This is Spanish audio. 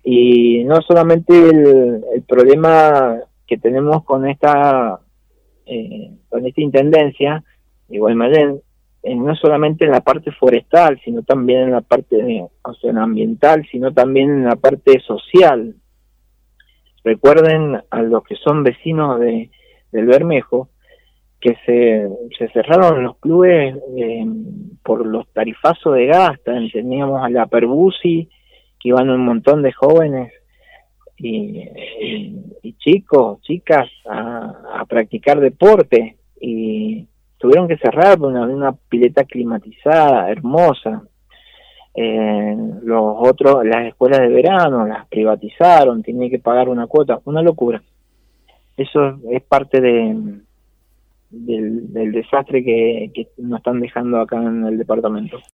Y no solamente el problema que tenemos con esta intendencia de Guaymallén, no solamente en la parte forestal, sino también en la parte ambiental, sino también en la parte social. Recuerden a los que son vecinos del Bermejo que se cerraron los clubes por los tarifazos de gas. Teníamos a la Perbusi, que iban un montón de jóvenes y chicos, chicas a practicar deporte, y tuvieron que cerrar una pileta climatizada, hermosa. Las escuelas de verano las privatizaron, tenía que pagar una cuota, una locura. Eso es parte del desastre que nos están dejando acá en el departamento.